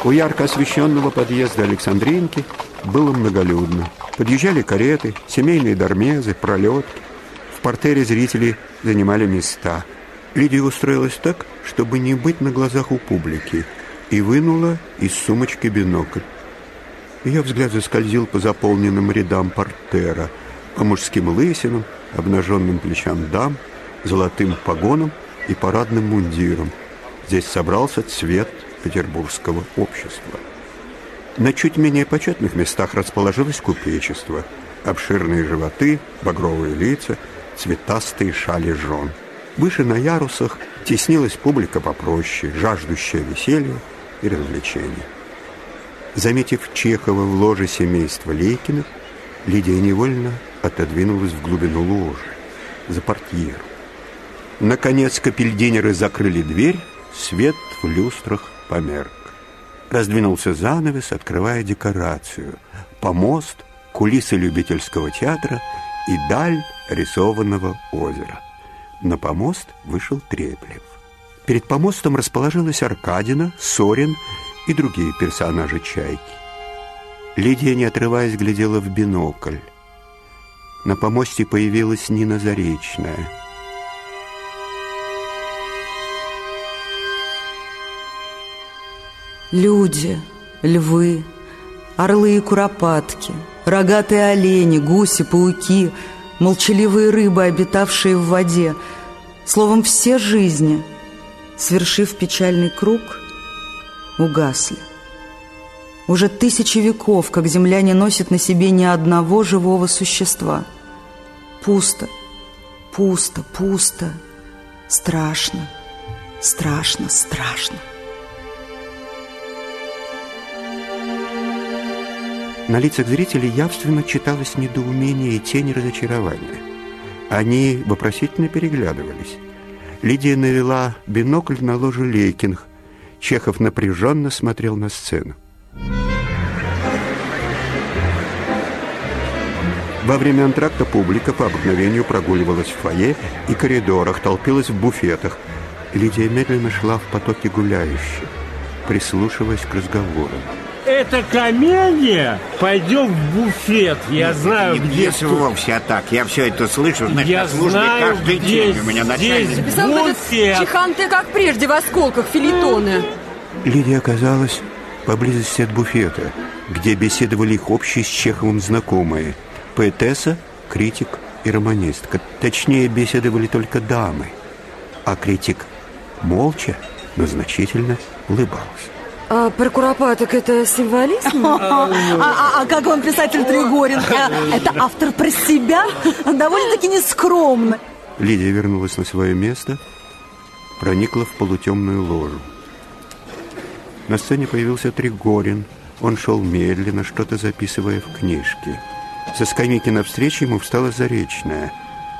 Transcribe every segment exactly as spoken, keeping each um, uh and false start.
У ярко освещенного подъезда Александринки было многолюдно. Подъезжали кареты, семейные дармезы, пролетки. В партере зрители занимали места. Лидия устроилась так, чтобы не быть на глазах у публики, и вынула из сумочки бинокль. Ее взгляд заскользил по заполненным рядам портера, по мужским лысинам, обнаженным плечам дам, золотым погонам и парадным мундирам. Здесь собрался цвет петербургского общества. На чуть менее почетных местах расположилось купечество. Обширные животы, багровые лица, цветастые шали жен. Выше на ярусах теснилась публика попроще, жаждущая веселья и развлечений. Заметив Чехова в ложе семейства Лейкиных, Лидия невольно отодвинулась в глубину ложи, за портьеру. Наконец капельдинеры закрыли дверь, свет в люстрах померк. Раздвинулся занавес, открывая декорацию. Помост, кулисы любительского театра и даль рисованного озера. На помост вышел Треплев. Перед помостом расположилась Аркадина, Сорин и другие персонажи «Чайки». Лидия, не отрываясь, глядела в бинокль. На помосте появилась Нина Заречная. Люди, львы, орлы и куропатки, рогатые олени, гуси, пауки, молчаливые рыбы, обитавшие в воде. Словом, все жизни, свершив печальный круг, угасли. Уже тысячи веков, как земля не носит на себе ни одного живого существа. Пусто, пусто, пусто, страшно, страшно, страшно. На лицах зрителей явственно читалось недоумение и тень разочарования. Они вопросительно переглядывались. Лидия навела бинокль на ложу Лейкиных. Чехов напряженно смотрел на сцену. Во время антракта публика по обыкновению прогуливалась в фойе и коридорах, толпилась в буфетах. Лидия медленно шла в потоке гуляющих, прислушиваясь к разговорам. Это комедия? Пойдем в буфет. Я знаю, не где тут. Вовсе а так. Я все это слышу. Значит, я на службе знаю, каждый где день у меня начальник. Записал бы этот Чеханты, как прежде, в осколках, филитоны. Лидия оказалась поблизости от буфета, где беседовали их общие с Чеховым знакомые. Поэтесса, критик и романистка. Точнее, беседовали только дамы. А критик молча, но значительно улыбался. А про куропаток это символизм? А, а, а как вам писатель Тригорин? Это автор про себя? Довольно-таки нескромно. Лидия вернулась на свое место, проникла в полутемную ложу. На сцене появился Тригорин. Он шел медленно, что-то записывая в книжке. Со скамейки навстречу ему встала Заречная.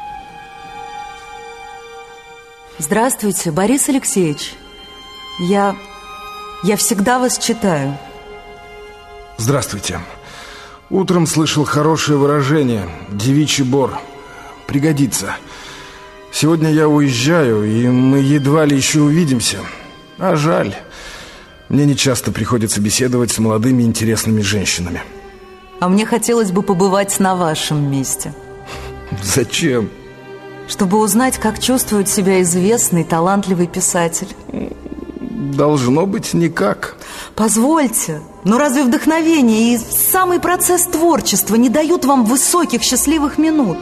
Здравствуйте, Борис Алексеевич. Я... Я всегда вас читаю. Здравствуйте. Утром слышал хорошее выражение «девичий бор». Пригодится. Сегодня я уезжаю, и мы едва ли еще увидимся. А жаль. Мне не часто приходится беседовать с молодыми интересными женщинами. А мне хотелось бы побывать на вашем месте. Зачем? Чтобы узнать, как чувствует себя известный, талантливый писатель. Должно быть никак. Позвольте, но разве вдохновение и самый процесс творчества не дают вам высоких счастливых минут?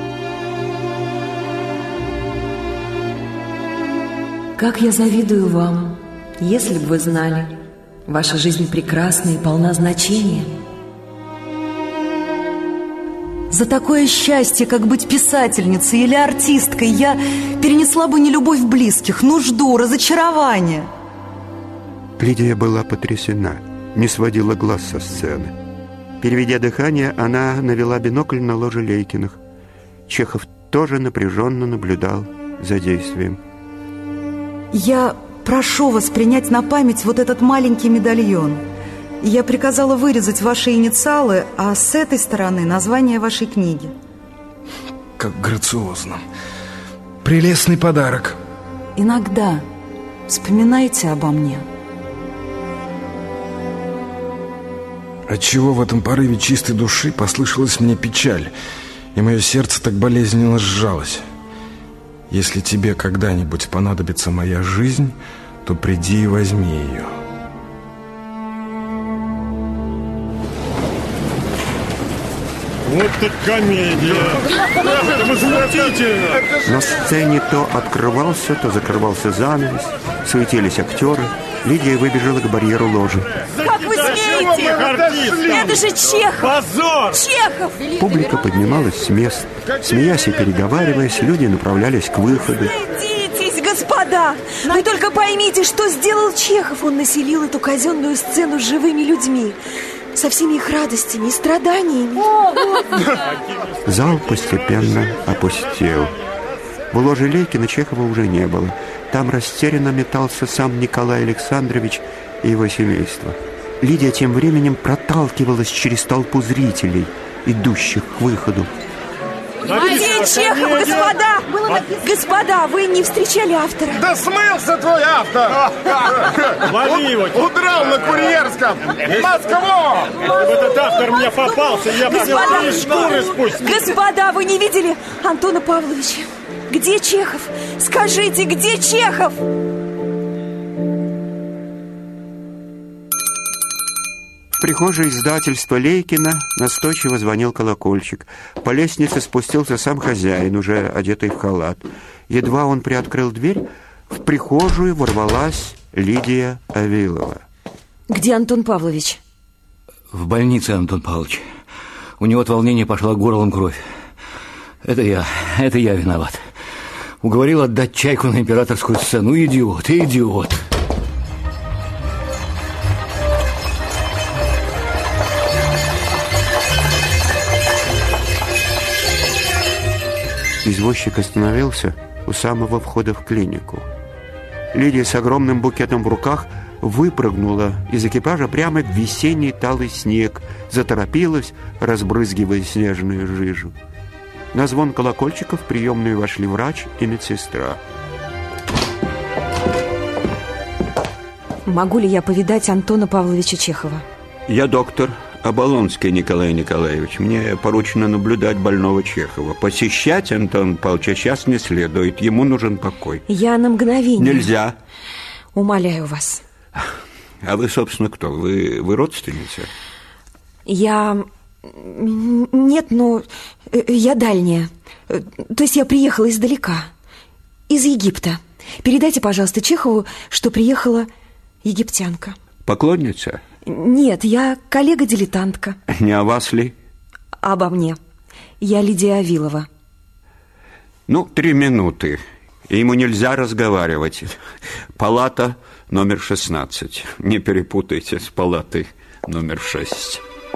Как я завидую вам, если бы вы знали. Ваша жизнь прекрасна и полна значения. За такое счастье, как быть писательницей или артисткой, я перенесла бы нелюбовь близких, нужду, разочарование. Лидия была потрясена, не сводила глаз со сцены. Переведя дыхание, она навела бинокль на ложе Лейкиных. Чехов тоже напряженно наблюдал за действием. Я прошу вас принять на память вот этот маленький медальон. Я приказала вырезать ваши инициалы, а с этой стороны название вашей книги. Как грациозно. Прелестный подарок. Иногда вспоминайте обо мне. отчего в этом порыве чистой души послышалась мне печаль, и мое сердце так болезненно сжалось. Если тебе когда-нибудь понадобится моя жизнь, то приди и возьми ее. Вот так комедия! Это возмутительно! На сцене то открывался, то закрывался занавес, суетились актеры. Лидия выбежала к барьеру ложи. Как вы смеете? Это же Чехов! Позор! Чехов! Публика поднималась с мест. Смеясь и переговариваясь, люди направлялись к выходу. Садитесь, господа! Вы только поймите, что сделал Чехов. Он населил эту казенную сцену живыми людьми, со всеми их радостями и страданиями. Зал постепенно опустел. В ложе Лейкина Чехова уже не было. Там растерянно метался сам Николай Александрович и его семейство. Лидия тем временем проталкивалась через толпу зрителей, идущих к выходу. Где Чехов, господа? Господа, вы не встречали автора? Да смылся твой автор! Лови его! Удрал на Курьерском! В Москву! Этот автор мне попался, я бы Господа! из шкуры спустил! Господа, вы не видели Антона Павловича? Где Чехов? Скажите, где Чехов? В прихожей издательства Лейкина настойчиво звонил колокольчик. По лестнице спустился сам хозяин, уже одетый в халат. Едва он приоткрыл дверь, в прихожую ворвалась Лидия Авилова. Где Антон Павлович? В больнице, Антон Павлович. У него от волнения пошла горлом кровь. Это я, это я виноват. Уговорил отдать чайку на императорскую сцену. Идиот, идиот. Извозчик остановился у самого входа в клинику. Лидия с огромным букетом в руках выпрыгнула из экипажа прямо в весенний талый снег, заторопилась, разбрызгивая снежную жижу. На звон колокольчика в приемную вошли врач и медсестра. Могу ли я повидать Антона Павловича Чехова? Я доктор Оболонский Николай Николаевич. Мне поручено наблюдать больного Чехова. Посещать Антона Павловича сейчас не следует. Ему нужен покой. Я на мгновение. Нельзя. Умоляю вас. А вы, собственно, кто? Вы, вы родственница? Я... Нет, но я дальняя. То есть я приехала издалека. Из Египта. Передайте, пожалуйста, Чехову, что приехала египтянка. Поклонница? Нет, я коллега-дилетантка. Не о вас ли? Обо мне. Я Лидия Авилова. Ну, три минуты. Ему нельзя разговаривать. Палата номер шестнадцать. Не перепутайте с палатой номер шесть.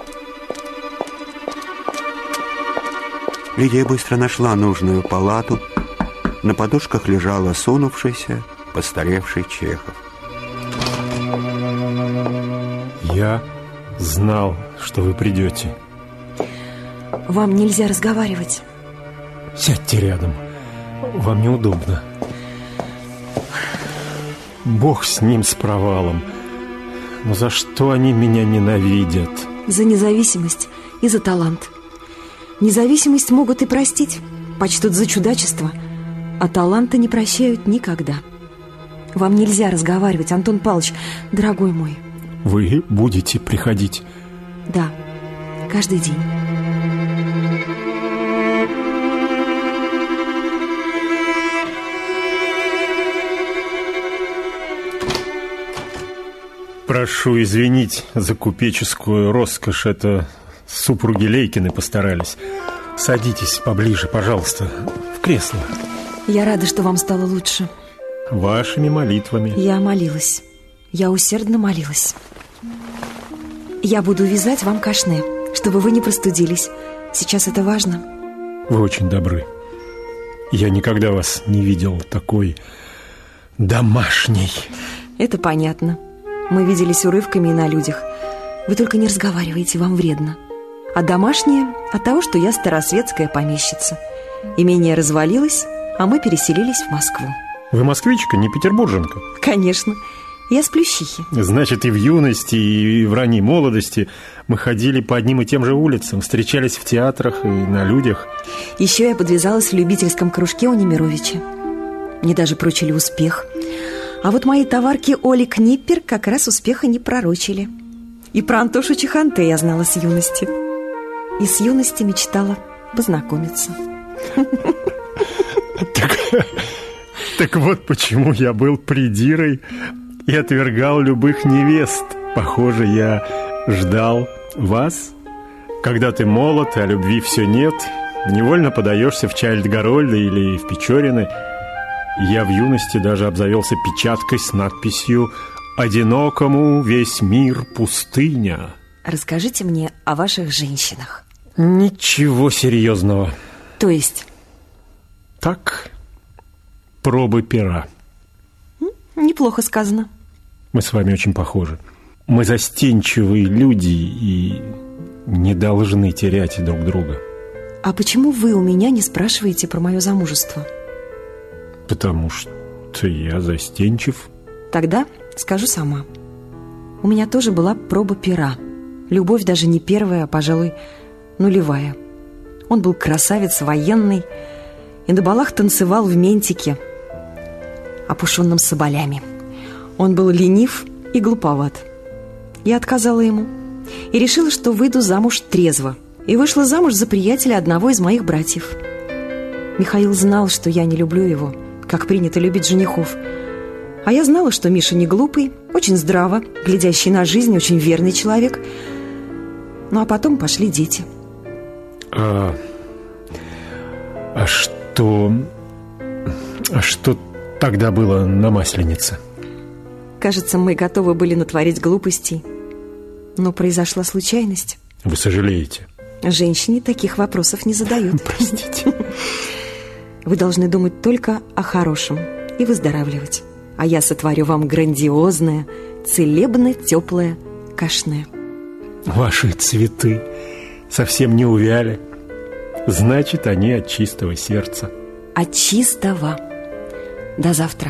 Лидия быстро нашла нужную палату. На подушках лежал осунувшийся, постаревший Чехов. Я знал, что вы придете. Вам нельзя разговаривать. Сядьте рядом. Вам неудобно. Бог с ним, с провалом. Но за что они меня ненавидят? За независимость и за талант. Независимость могут и простить, почтут за чудачество, а таланта не прощают никогда. Вам нельзя разговаривать, Антон Павлович, дорогой мой. Вы будете приходить? Да, каждый день. Прошу извинить за купеческую роскошь. Это супруги Лейкины постарались. Садитесь поближе, пожалуйста, в кресло. Я рада, что вам стало лучше. Вашими молитвами. Я молилась. Я усердно молилась. Я буду вязать вам кашне, чтобы вы не простудились. Сейчас это важно. Вы очень добры. Я никогда вас не видел такой домашней. Это понятно. Мы виделись урывками и на людях. Вы только не разговариваете, вам вредно. А домашнее от того, что я старосветская помещица. Имение развалилось, а мы переселились в Москву. Вы москвичка, не петербурженка? Конечно. Я с Плющихи. Значит, и в юности, и в ранней молодости мы ходили по одним и тем же улицам, встречались в театрах и на людях. Еще я подвязалась в любительском кружке у Немировича. Мне даже прочили успех. А вот мои товарки Оли Книппер как раз успеха не пророчили. И про Антошу Чеханте я знала с юности. И с юности мечтала познакомиться. Так, так вот почему я был придирой и отвергал любых невест. Похоже, я ждал вас. Когда ты молод, а любви все нет, невольно подаешься в Чайльд-Гарольда или в Печорины. Я в юности даже обзавелся печаткой с надписью «Одинокому весь мир пустыня». Расскажите мне о ваших женщинах. Ничего серьезного. То есть? Так, пробы пера. Неплохо сказано. Мы с вами очень похожи. Мы застенчивые люди и не должны терять друг друга. А почему вы у меня не спрашиваете про мое замужество? Потому что я застенчив. Тогда скажу сама. У меня тоже была проба пера. Любовь даже не первая, а, пожалуй, нулевая. Он был красавец военный и на балах танцевал в ментике, опушенном соболями. Он был ленив и глуповат. Я отказала ему и решила, что выйду замуж трезво. И вышла замуж за приятеля одного из моих братьев. Михаил знал, что я не люблю его, как принято любить женихов. А я знала, что Миша не глупый, очень здраво, глядящий на жизнь, очень верный человек. Ну, а потом пошли дети. А, а что... А что тогда было на Масленице? Кажется, мы готовы были натворить глупостей. Но произошла случайность. Вы сожалеете? Женщине таких вопросов не задают. Простите. Вы должны думать только о хорошем и выздоравливать. А я сотворю вам грандиозное, целебно-теплое кашне. Ваши цветы совсем не увяли. Значит, они от чистого сердца. От чистого. До завтра.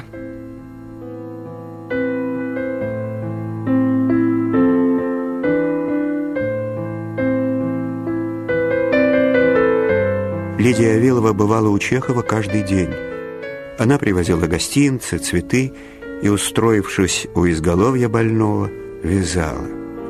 Лидия Авилова бывала у Чехова каждый день. Она привозила гостинцы, цветы и, устроившись у изголовья больного, вязала.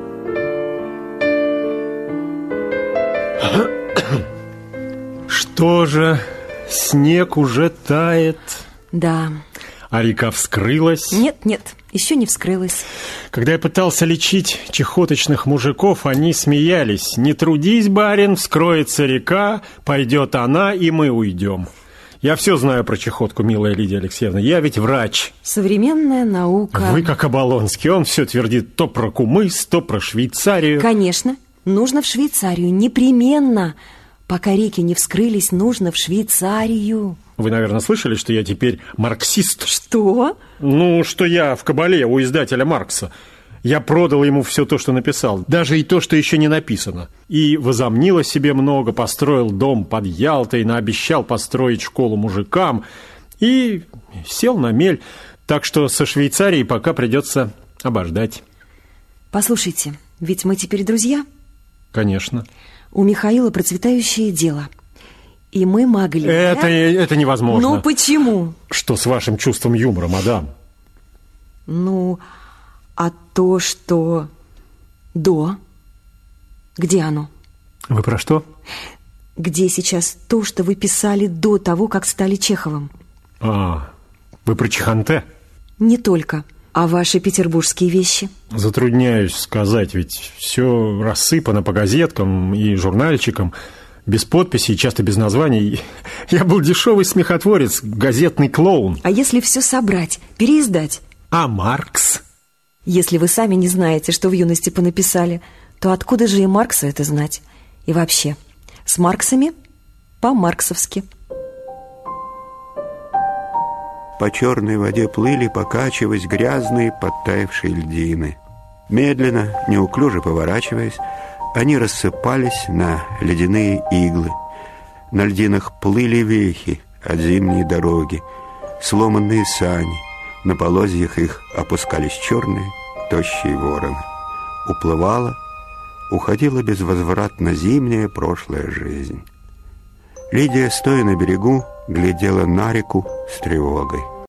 Что же, снег уже тает? Да. А река вскрылась? Нет, нет, еще не вскрылась. Когда я пытался лечить чехоточных мужиков, они смеялись. Не трудись, барин, вскроется река, пойдет она, и мы уйдем. Я все знаю про чехотку, милая Лидия Алексеевна. Я ведь врач. Современная наука. Вы как Оболонский. Он все твердит то про кумыс, то про Швейцарию. Конечно, нужно в Швейцарию, непременно. Пока реки не вскрылись, нужно в Швейцарию. Вы, наверное, слышали, что я теперь марксист? Что? Ну, что я в кабале у издателя Маркса. Я продал ему все то, что написал, даже и то, что еще не написано. И возомнил о себе много, построил дом под Ялтой, наобещал построить школу мужикам и сел на мель. Так что со Швейцарией пока придется обождать. Послушайте, ведь мы теперь друзья? Конечно. У Михаила процветающее дело. И мы могли... Это, это невозможно. Ну, почему? Что с вашим чувством юмора, мадам? Ну, а то, что до... Где оно? Вы про что? Где сейчас то, что вы писали до того, как стали Чеховым? А, вы про Чеханте? Не только. А ваши петербургские вещи? Затрудняюсь сказать, ведь все рассыпано по газеткам и журнальчикам, без подписей, часто без названий. Я был дешевый смехотворец, газетный клоун. А если все собрать, переиздать? А Маркс? Если вы сами не знаете, что в юности понаписали, то откуда же и Маркса это знать? И вообще, с Марксами по-марксовски. По черной воде плыли, покачиваясь, грязные подтаявшие льдины. Медленно, неуклюже поворачиваясь, они рассыпались на ледяные иглы. На льдинах плыли вехи от зимней дороги, сломанные сани, На полозьях их опускались черные, тощие вороны. Уплывала, уходила безвозвратно зимняя прошлая жизнь. Лидия, стоя на берегу, глядела на реку с тревогой.